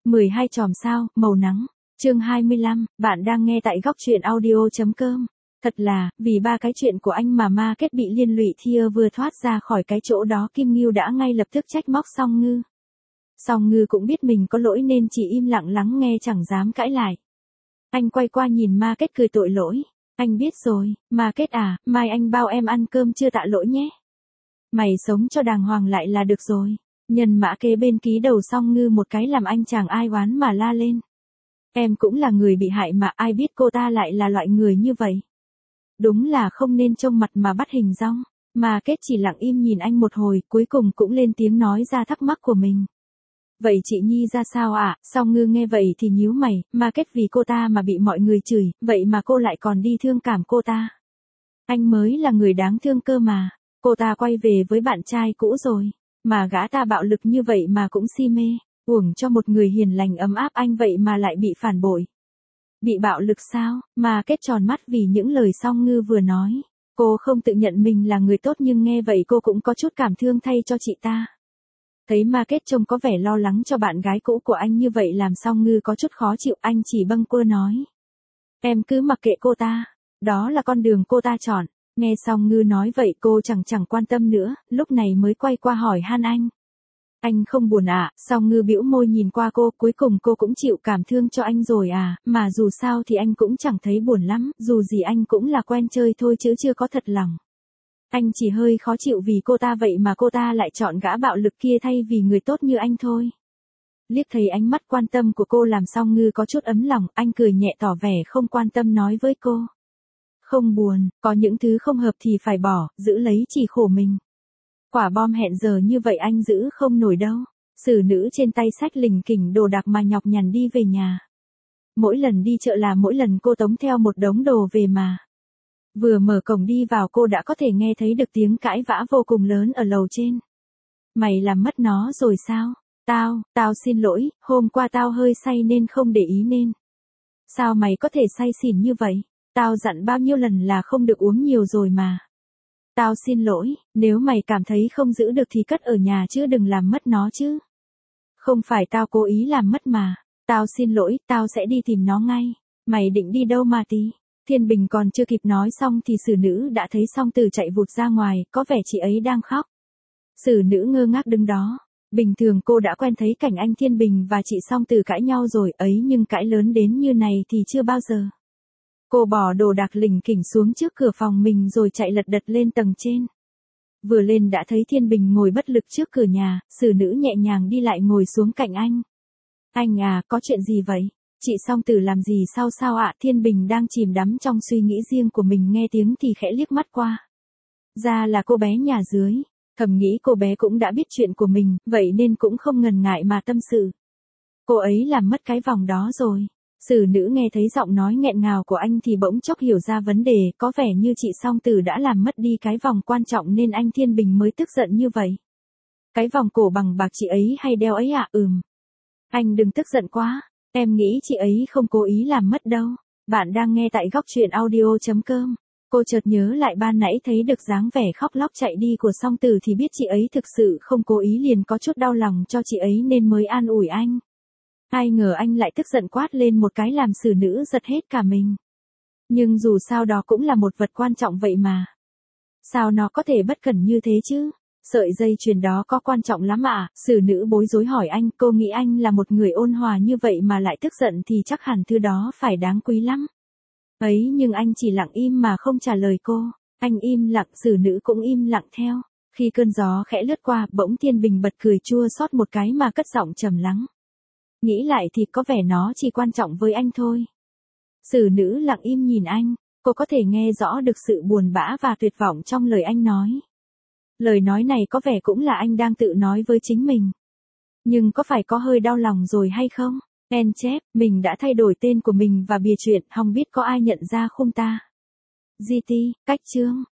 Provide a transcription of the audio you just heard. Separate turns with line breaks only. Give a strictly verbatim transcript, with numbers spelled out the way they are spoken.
mười hai chòm sao, màu nắng. Chương hai mươi lăm, bạn đang nghe tại góc truyện audio.com. Thật là, vì ba cái chuyện của anh mà ma kết bị liên lụy. Thia vừa thoát ra khỏi cái chỗ đó Kim Ngưu đã ngay lập tức trách móc Song Ngư. Song Ngư cũng biết mình có lỗi nên chỉ im lặng lắng nghe chẳng dám cãi lại. Anh quay qua nhìn ma kết cười tội lỗi. Anh biết rồi, ma kết à, mai anh bao em ăn cơm chưa tạ lỗi nhé. Mày sống cho đàng hoàng lại là được rồi. Nhân mã kế bên ký đầu Song Ngư một cái làm anh chàng ai oán mà la lên. Em cũng là người bị hại mà ai biết cô ta lại là loại người như vậy. Đúng là không nên trông mặt mà bắt hình dong. Mà kết chỉ lặng im nhìn anh một hồi, cuối cùng cũng lên tiếng nói ra thắc mắc của mình. Vậy chị Nhi ra sao ạ? À? Song Ngư nghe vậy thì nhíu mày, mà kết vì cô ta mà bị mọi người chửi, vậy mà cô lại còn đi thương cảm cô ta. Anh mới là người đáng thương cơ mà. Cô ta quay về với bạn trai cũ rồi, mà gã ta bạo lực như vậy mà cũng si mê, uổng cho một người hiền lành ấm áp anh vậy mà lại bị phản bội. Bị bạo lực sao? Mà kết tròn mắt vì những lời Song Ngư vừa nói. Cô không tự nhận mình là người tốt nhưng nghe vậy cô cũng có chút cảm thương thay cho chị ta. Thấy Ma Kết trông có vẻ lo lắng cho bạn gái cũ của anh như vậy làm Song Ngư có chút khó chịu, anh chỉ bâng quơ nói. Em cứ mặc kệ cô ta, đó là con đường cô ta chọn. Nghe Song Ngư nói vậy cô chẳng chẳng quan tâm nữa, lúc này mới quay qua hỏi han anh. Anh không buồn à? Song Ngư bĩu môi nhìn qua cô, cuối cùng cô cũng chịu cảm thương cho anh rồi à, mà dù sao thì anh cũng chẳng thấy buồn lắm, dù gì anh cũng là quen chơi thôi chứ chưa có thật lòng. Anh chỉ hơi khó chịu vì cô ta vậy mà cô ta lại chọn gã bạo lực kia thay vì người tốt như anh thôi. Liếc thấy ánh mắt quan tâm của cô làm Song Ngư có chút ấm lòng, anh cười nhẹ tỏ vẻ không quan tâm nói với cô. Không buồn, có những thứ không hợp thì phải bỏ, giữ lấy chỉ khổ mình. Quả bom hẹn giờ như vậy anh giữ không nổi đâu. Xử nữ trên tay xách lình kỉnh đồ đạc mà nhọc nhằn đi về nhà. Mỗi lần đi chợ là mỗi lần cô tống theo một đống đồ về mà. Vừa mở cổng đi vào cô đã có thể nghe thấy được tiếng cãi vã vô cùng lớn ở lầu trên. Mày làm mất nó rồi sao? Tao, tao xin lỗi, hôm qua tao hơi say nên không để ý nên. Sao mày có thể say xỉn như vậy? Tao dặn bao nhiêu lần là không được uống nhiều rồi mà. Tao xin lỗi, nếu mày cảm thấy không giữ được thì cất ở nhà chứ đừng làm mất nó chứ. Không phải tao cố ý làm mất mà. Tao xin lỗi, tao sẽ đi tìm nó ngay. Mày định đi đâu mà tí? Thiên Bình còn chưa kịp nói xong thì xử nữ đã thấy Song Tử chạy vụt ra ngoài, có vẻ chị ấy đang khóc. Xử nữ ngơ ngác đứng đó. Bình thường cô đã quen thấy cảnh anh Thiên Bình và chị Song Tử cãi nhau rồi ấy nhưng cãi lớn đến như này thì chưa bao giờ. Cô bỏ đồ đạc lỉnh kỉnh xuống trước cửa phòng mình rồi chạy lật đật lên tầng trên. Vừa lên đã thấy Thiên Bình ngồi bất lực trước cửa nhà, xử nữ nhẹ nhàng đi lại ngồi xuống cạnh anh. Anh à, có chuyện gì vậy? Chị Song Tử làm gì sao sao ạ? Thiên Bình đang chìm đắm trong suy nghĩ riêng của mình nghe tiếng thì khẽ liếc mắt qua. Ra là cô bé nhà dưới, thầm nghĩ cô bé cũng đã biết chuyện của mình, vậy nên cũng không ngần ngại mà tâm sự. Cô ấy làm mất cái vòng đó rồi. Xử nữ nghe thấy giọng nói nghẹn ngào của anh thì bỗng chốc hiểu ra vấn đề, có vẻ như chị Song Tử đã làm mất đi cái vòng quan trọng nên anh Thiên Bình mới tức giận như vậy. Cái vòng cổ bằng bạc chị ấy hay đeo ấy à? Ừm. Anh đừng tức giận quá, em nghĩ chị ấy không cố ý làm mất đâu. Bạn đang nghe tại góc truyện audio.com. Cô chợt nhớ lại ban nãy thấy được dáng vẻ khóc lóc chạy đi của Song Tử thì biết chị ấy thực sự không cố ý, liền có chút đau lòng cho chị ấy nên mới an ủi anh. Ai ngờ anh lại tức giận quát lên một cái làm xử nữ giật hết cả mình. Nhưng dù sao đó cũng là một vật quan trọng vậy mà. Sao nó có thể bất cẩn như thế chứ? Sợi dây chuyền đó có quan trọng lắm à? Xử nữ bối rối hỏi anh, cô nghĩ anh là một người ôn hòa như vậy mà lại tức giận thì chắc hẳn thứ đó phải đáng quý lắm. Ấy nhưng anh chỉ lặng im mà không trả lời cô. Anh im lặng, xử nữ cũng im lặng theo. Khi cơn gió khẽ lướt qua, bỗng Thiên Bình bật cười chua xót một cái mà cất giọng trầm lắng. Nghĩ lại thì có vẻ nó chỉ quan trọng với anh thôi. Xử nữ lặng im nhìn anh, cô có thể nghe rõ được sự buồn bã và tuyệt vọng trong lời anh nói. Lời nói này có vẻ cũng là anh đang tự nói với chính mình. Nhưng có phải có hơi đau lòng rồi hay không? En chép, mình đã thay đổi tên của mình và bìa truyện, không biết có ai nhận ra không ta? giê tê, cách chương.